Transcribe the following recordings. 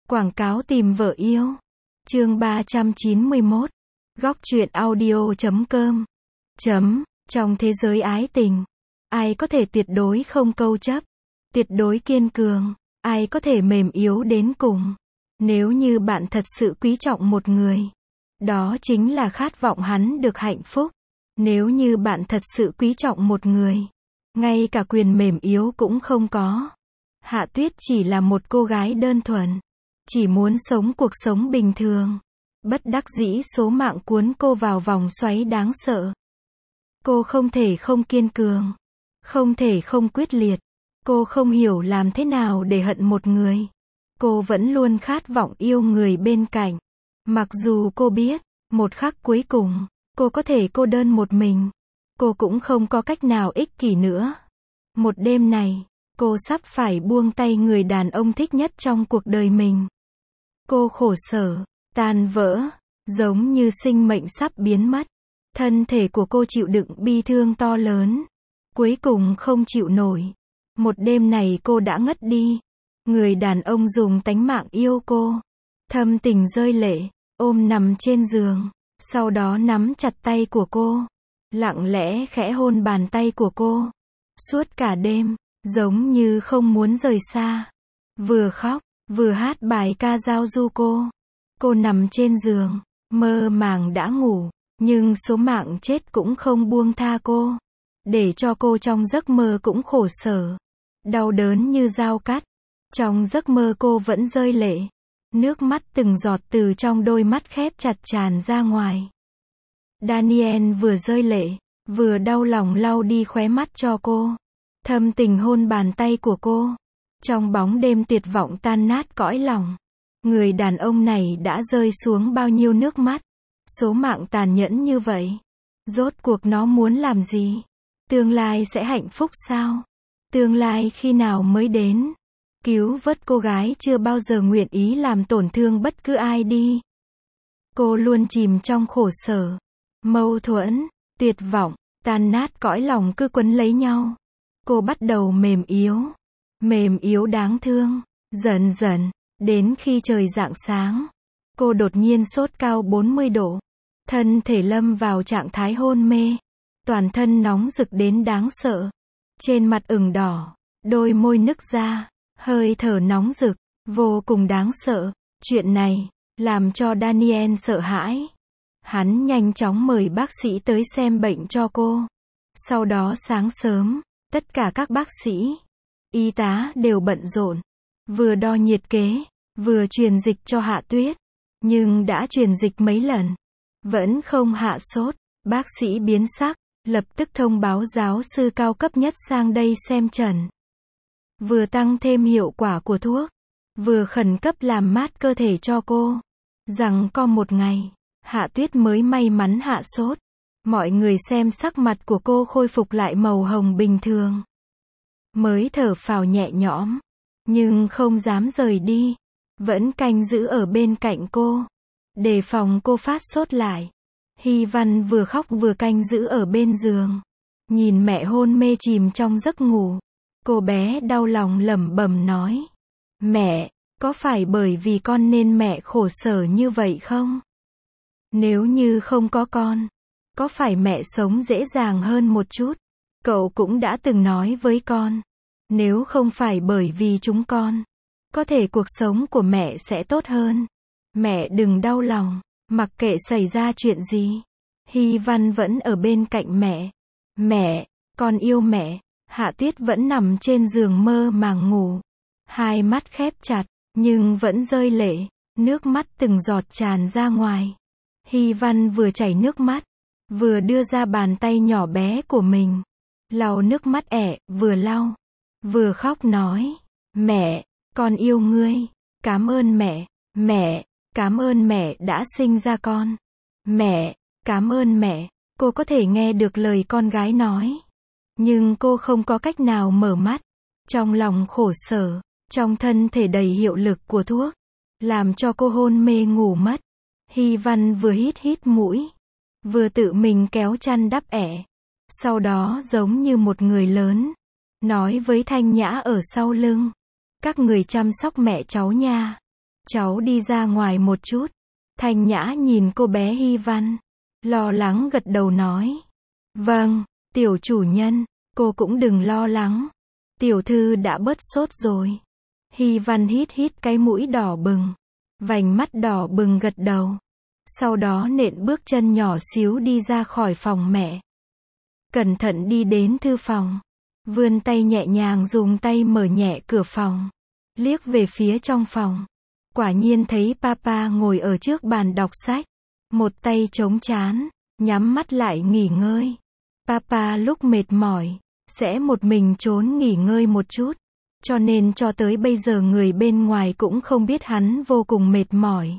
Quảng cáo tìm vợ yêu. Chương 391. Góc truyện audio.com. Trong thế giới ái tình, ai có thể tuyệt đối không câu chấp, tuyệt đối kiên cường, ai có thể mềm yếu đến cùng. Nếu như bạn thật sự quý trọng một người, đó chính là khát vọng hắn được hạnh phúc. Nếu như bạn thật sự quý trọng một người, ngay cả quyền mềm yếu cũng không có. Hạ Tuyết chỉ là một cô gái đơn thuần, chỉ muốn sống cuộc sống bình thường. Bất đắc dĩ số mạng cuốn cô vào vòng xoáy đáng sợ. Cô không thể không kiên cường, không thể không quyết liệt. Cô không hiểu làm thế nào để hận một người. Cô vẫn luôn khát vọng yêu người bên cạnh. Mặc dù cô biết, một khắc cuối cùng, cô có thể cô đơn một mình. Cô cũng không có cách nào ích kỷ nữa. Một đêm này, cô sắp phải buông tay người đàn ông thích nhất trong cuộc đời mình. Cô khổ sở, tan vỡ, giống như sinh mệnh sắp biến mất. Thân thể của cô chịu đựng bi thương to lớn. Cuối cùng không chịu nổi. Một đêm này cô đã ngất đi. Người đàn ông dùng tánh mạng yêu cô. Thâm tình rơi lệ, ôm nằm trên giường. Sau đó nắm chặt tay của cô. Lặng lẽ khẽ hôn bàn tay của cô. Suốt cả đêm, giống như không muốn rời xa. Vừa khóc, vừa hát bài ca giao du cô. Cô nằm trên giường, mơ màng đã ngủ. Nhưng số mạng chết cũng không buông tha cô. Để cho cô trong giấc mơ cũng khổ sở. Đau đớn như dao cắt. Trong giấc mơ cô vẫn rơi lệ. Nước mắt từng giọt từ trong đôi mắt khép chặt tràn ra ngoài. Daniel vừa rơi lệ, vừa đau lòng lau đi khóe mắt cho cô. Thâm tình hôn bàn tay của cô. Trong bóng đêm tuyệt vọng tan nát cõi lòng. Người đàn ông này đã rơi xuống bao nhiêu nước mắt. Số mạng tàn nhẫn như vậy. Rốt cuộc nó muốn làm gì? Tương lai sẽ hạnh phúc sao? Tương lai khi nào mới đến? Cứu vớt cô gái chưa bao giờ nguyện ý làm tổn thương bất cứ ai đi. Cô luôn chìm trong khổ sở, mâu thuẫn, tuyệt vọng, tan nát cõi lòng cứ quấn lấy nhau. Cô bắt đầu mềm yếu đáng thương. Dần dần, đến khi trời rạng sáng, cô đột nhiên sốt cao 40 độ. Thân thể lâm vào trạng thái hôn mê. Toàn thân nóng rực đến đáng sợ. Trên mặt ửng đỏ, đôi môi nứt ra, hơi thở nóng rực, vô cùng đáng sợ. Chuyện này, làm cho Daniel sợ hãi. Hắn nhanh chóng mời bác sĩ tới xem bệnh cho cô. Sau đó sáng sớm, tất cả các bác sĩ, y tá đều bận rộn. Vừa đo nhiệt kế, vừa truyền dịch cho Hạ Tuyết. Nhưng đã truyền dịch mấy lần, vẫn không hạ sốt. Bác sĩ biến sắc, lập tức thông báo giáo sư cao cấp nhất sang đây xem trần. Vừa tăng thêm hiệu quả của thuốc, vừa khẩn cấp làm mát cơ thể cho cô. Rằng co một ngày, Hạ Tuyết mới may mắn hạ sốt. Mọi người xem sắc mặt của cô khôi phục lại màu hồng bình thường. Mới thở phào nhẹ nhõm, nhưng không dám rời đi. Vẫn canh giữ ở bên cạnh cô, đề phòng cô phát sốt lại. Hy Văn vừa khóc vừa canh giữ ở bên giường. Nhìn mẹ hôn mê chìm trong giấc ngủ. Cô bé đau lòng lẩm bẩm nói. Mẹ, có phải bởi vì con nên mẹ khổ sở như vậy không? Nếu như không có con, có phải mẹ sống dễ dàng hơn một chút? Cậu cũng đã từng nói với con. Nếu không phải bởi vì chúng con, có thể cuộc sống của mẹ sẽ tốt hơn. Mẹ đừng đau lòng. Mặc kệ xảy ra chuyện gì, Hy Văn vẫn ở bên cạnh mẹ. Mẹ, con yêu mẹ. Hạ Tuyết vẫn nằm trên giường mơ màng ngủ. Hai mắt khép chặt, nhưng vẫn rơi lệ. Nước mắt từng giọt tràn ra ngoài. Hy Văn vừa chảy nước mắt, vừa đưa ra bàn tay nhỏ bé của mình. Lau nước mắt vừa lau, vừa khóc nói. Mẹ, con yêu ngươi. Cảm ơn mẹ. Mẹ, cảm ơn mẹ đã sinh ra con. Mẹ, cảm ơn mẹ. Cô có thể nghe được lời con gái nói. Nhưng cô không có cách nào mở mắt. Trong lòng khổ sở, trong thân thể đầy hiệu lực của thuốc, làm cho cô hôn mê ngủ mất. Hy Văn vừa hít mũi, vừa tự mình kéo chăn đắp Sau đó giống như một người lớn, nói với Thanh Nhã ở sau lưng. Các người chăm sóc mẹ cháu nha. cháu đi ra ngoài một chút. Thanh Nhã nhìn cô bé Hy Văn, lo lắng gật đầu nói. Vâng, tiểu chủ nhân, cô cũng đừng lo lắng. Tiểu thư đã bớt sốt rồi. Hy Văn hít hít cái mũi đỏ bừng, vành mắt đỏ bừng gật đầu. Sau đó nện bước chân nhỏ xíu đi ra khỏi phòng mẹ. Cẩn thận đi đến thư phòng. Vươn tay nhẹ nhàng dùng tay mở nhẹ cửa phòng. Liếc về phía trong phòng. Quả nhiên thấy papa ngồi ở trước bàn đọc sách. Một tay chống trán, nhắm mắt lại nghỉ ngơi. Papa lúc mệt mỏi, sẽ một mình trốn nghỉ ngơi một chút. Cho nên cho tới bây giờ người bên ngoài cũng không biết hắn vô cùng mệt mỏi.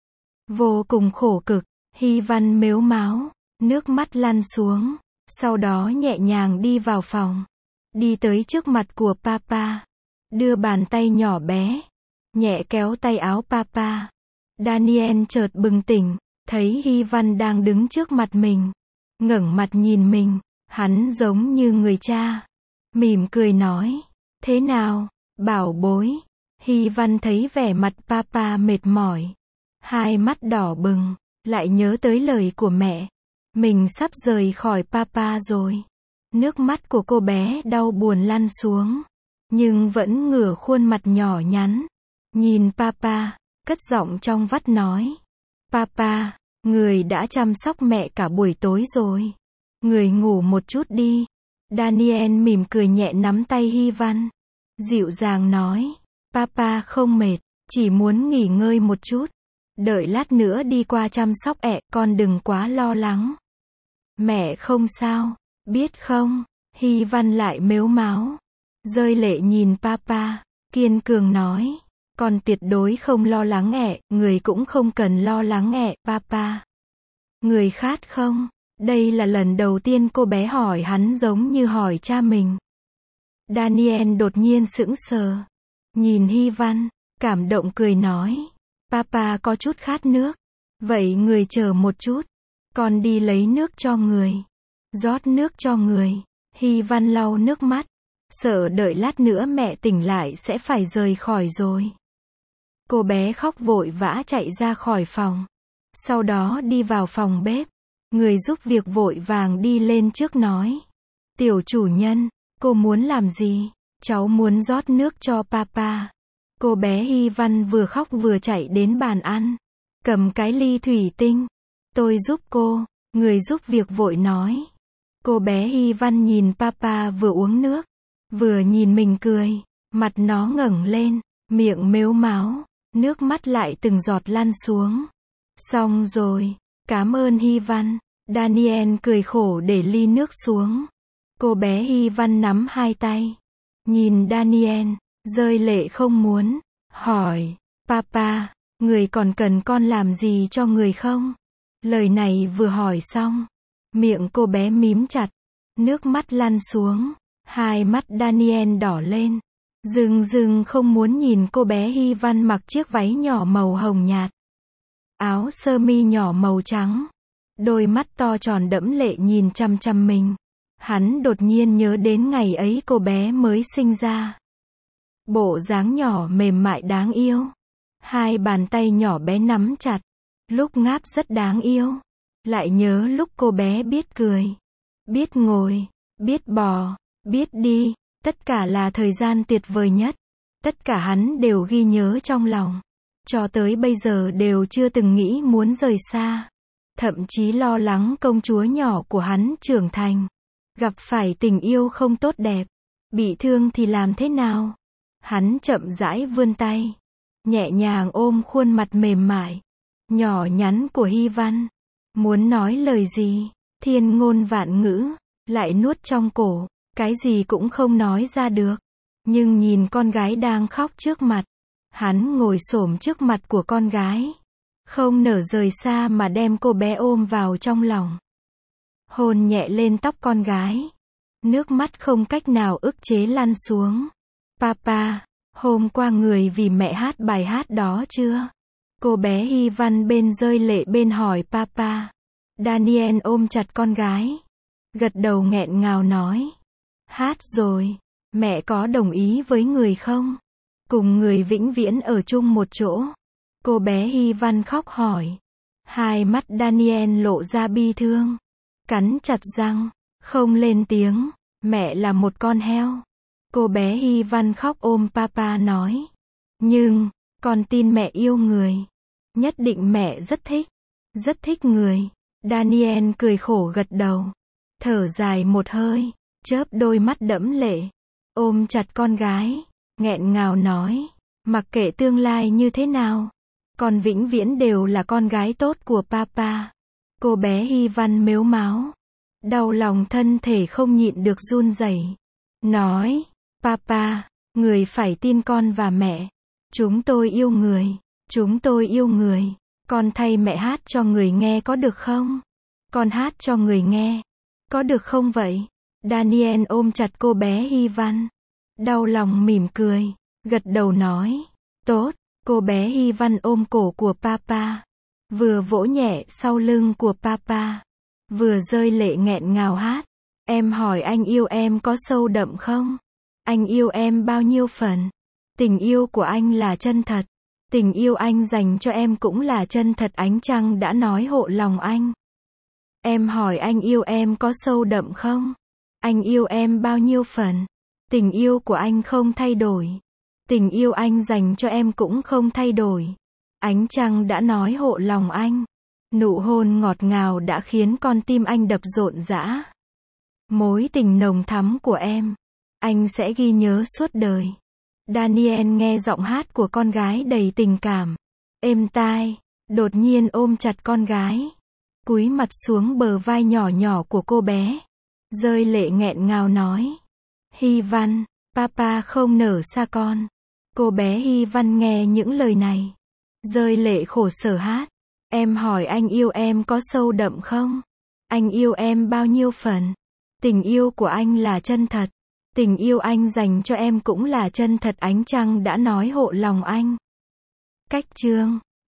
Vô cùng khổ cực. Hy Văn mếu máo, nước mắt lăn xuống. Sau đó nhẹ nhàng đi vào phòng. Đi tới trước mặt của papa. Đưa bàn tay nhỏ bé. Nhẹ kéo tay áo papa. Daniel chợt bừng tỉnh. Thấy Hy Văn đang đứng trước mặt mình. Ngẩng mặt nhìn mình. Hắn giống như người cha. Mỉm cười nói. Thế nào, bảo bối? Hy Văn thấy vẻ mặt papa mệt mỏi. Hai mắt đỏ bừng. Lại nhớ tới lời của mẹ. Mình sắp rời khỏi papa rồi. Nước mắt của cô bé đau buồn lăn xuống. Nhưng vẫn ngửa khuôn mặt nhỏ nhắn. Nhìn papa, cất giọng trong vắt nói. Papa, người đã chăm sóc mẹ cả buổi tối rồi. Người ngủ một chút đi. Daniel mỉm cười nhẹ nắm tay Hy Văn. Dịu dàng nói. Papa không mệt, chỉ muốn nghỉ ngơi một chút. Đợi lát nữa đi qua chăm sóc ẹ, con đừng quá lo lắng. Mẹ không sao, biết không? Hy Văn lại mếu máo. Rơi lệ nhìn papa, kiên cường nói. Con tuyệt đối không lo lắng ẹ, người cũng không cần lo lắng ẹ, papa. Người khát không? Đây là lần đầu tiên cô bé hỏi hắn giống như hỏi cha mình. Daniel đột nhiên sững sờ. Nhìn Hy Văn, cảm động cười nói. Papa có chút khát nước. Vậy người chờ một chút. Con đi lấy nước cho người. Rót nước cho người. Hy Văn lau nước mắt. Sợ đợi lát nữa mẹ tỉnh lại sẽ phải rời khỏi rồi. Cô bé khóc vội vã chạy ra khỏi phòng. Sau đó đi vào phòng bếp. Người giúp việc vội vàng đi lên trước nói. Tiểu chủ nhân, cô muốn làm gì? Cháu muốn rót nước cho papa. Cô bé Hy Văn vừa khóc vừa chạy đến bàn ăn. Cầm cái ly thủy tinh. Tôi giúp cô. Người giúp việc vội nói. Cô bé Hy Văn nhìn papa vừa uống nước. Vừa nhìn mình cười. Mặt nó ngẩng lên. Miệng mếu máo. Nước mắt lại từng giọt lăn xuống. Xong rồi. Cảm ơn Hy Văn. Daniel cười khổ để ly nước xuống. Cô bé Hy Văn nắm hai tay. Nhìn Daniel. Rơi lệ không muốn. Hỏi. Papa. Người còn cần con làm gì cho người không? Lời này vừa hỏi xong. Miệng cô bé mím chặt. Nước mắt lăn xuống. Hai mắt Daniel đỏ lên. Dừng dừng không muốn nhìn cô bé Hy Văn mặc chiếc váy nhỏ màu hồng nhạt. Áo sơ mi nhỏ màu trắng. Đôi mắt to tròn đẫm lệ nhìn chăm chăm mình. Hắn đột nhiên nhớ đến ngày ấy cô bé mới sinh ra. Bộ dáng nhỏ mềm mại đáng yêu. Hai bàn tay nhỏ bé nắm chặt. Lúc ngáp rất đáng yêu. Lại nhớ lúc cô bé biết cười. Biết ngồi. Biết bò. Biết đi. Tất cả là thời gian tuyệt vời nhất. Tất cả hắn đều ghi nhớ trong lòng. Cho tới bây giờ đều chưa từng nghĩ muốn rời xa. Thậm chí lo lắng công chúa nhỏ của hắn trưởng thành. Gặp phải tình yêu không tốt đẹp. Bị thương thì làm thế nào? Hắn chậm rãi vươn tay. Nhẹ nhàng ôm khuôn mặt mềm mại. Nhỏ nhắn của Hy Văn. Muốn nói lời gì? Thiên ngôn vạn ngữ. Lại nuốt trong cổ. Cái gì cũng không nói ra được. Nhưng nhìn con gái đang khóc trước mặt. Hắn ngồi xổm trước mặt của con gái. Không nở rời xa mà đem cô bé ôm vào trong lòng. Hôn nhẹ lên tóc con gái. Nước mắt không cách nào ức chế lăn xuống. Papa, hôm qua người vì mẹ hát bài hát đó chưa? Cô bé Hy Văn bên rơi lệ bên hỏi papa. Daniel ôm chặt con gái. Gật đầu nghẹn ngào nói. Hát rồi. Mẹ có đồng ý với người không? Cùng người vĩnh viễn ở chung một chỗ. Cô bé Hy Văn khóc hỏi. Hai mắt Daniel lộ ra bi thương. Cắn chặt răng, không lên tiếng. Mẹ là một con heo. Cô bé Hy Văn khóc ôm papa nói. Nhưng, con tin mẹ yêu người. Nhất định mẹ rất thích người. Daniel cười khổ gật đầu. Thở dài một hơi, chớp đôi mắt đẫm lệ. Ôm chặt con gái, nghẹn ngào nói. Mặc kệ tương lai như thế nào, con vĩnh viễn đều là con gái tốt của papa. Cô bé Hy Văn mếu máo. Đau lòng thân thể không nhịn được run rẩy. Nói, papa, người phải tin con và mẹ. Chúng tôi yêu người. Chúng tôi yêu người. Con thay mẹ hát cho người nghe có được không? Con hát cho người nghe. Có được không vậy? Daniel ôm chặt cô bé Hy Văn. Đau lòng mỉm cười. Gật đầu nói. Tốt. Cô bé Hy Văn ôm cổ của papa. Vừa vỗ nhẹ sau lưng của papa. Vừa rơi lệ nghẹn ngào hát. Em hỏi anh yêu em có sâu đậm không? Anh yêu em bao nhiêu phần? Tình yêu của anh là chân thật. Tình yêu anh dành cho em cũng là chân thật, ánh trăng đã nói hộ lòng anh. Em hỏi anh yêu em có sâu đậm không? Anh yêu em bao nhiêu phần? Tình yêu của anh không thay đổi. Tình yêu anh dành cho em cũng không thay đổi. Ánh trăng đã nói hộ lòng anh. Nụ hôn ngọt ngào đã khiến con tim anh đập rộn rã. Mối tình nồng thắm của em, anh sẽ ghi nhớ suốt đời. Daniel nghe giọng hát của con gái đầy tình cảm, êm tai, đột nhiên ôm chặt con gái, cúi mặt xuống bờ vai nhỏ nhỏ của cô bé, rơi lệ nghẹn ngào nói. Hy Văn, papa không nỡ xa con. Cô bé Hy Văn nghe những lời này, rơi lệ khổ sở hát. Em hỏi anh yêu em có sâu đậm không? Anh yêu em bao nhiêu phần? Tình yêu của anh là chân thật. Tình yêu anh dành cho em cũng là chân thật, ánh trăng đã nói hộ lòng anh. Cách chương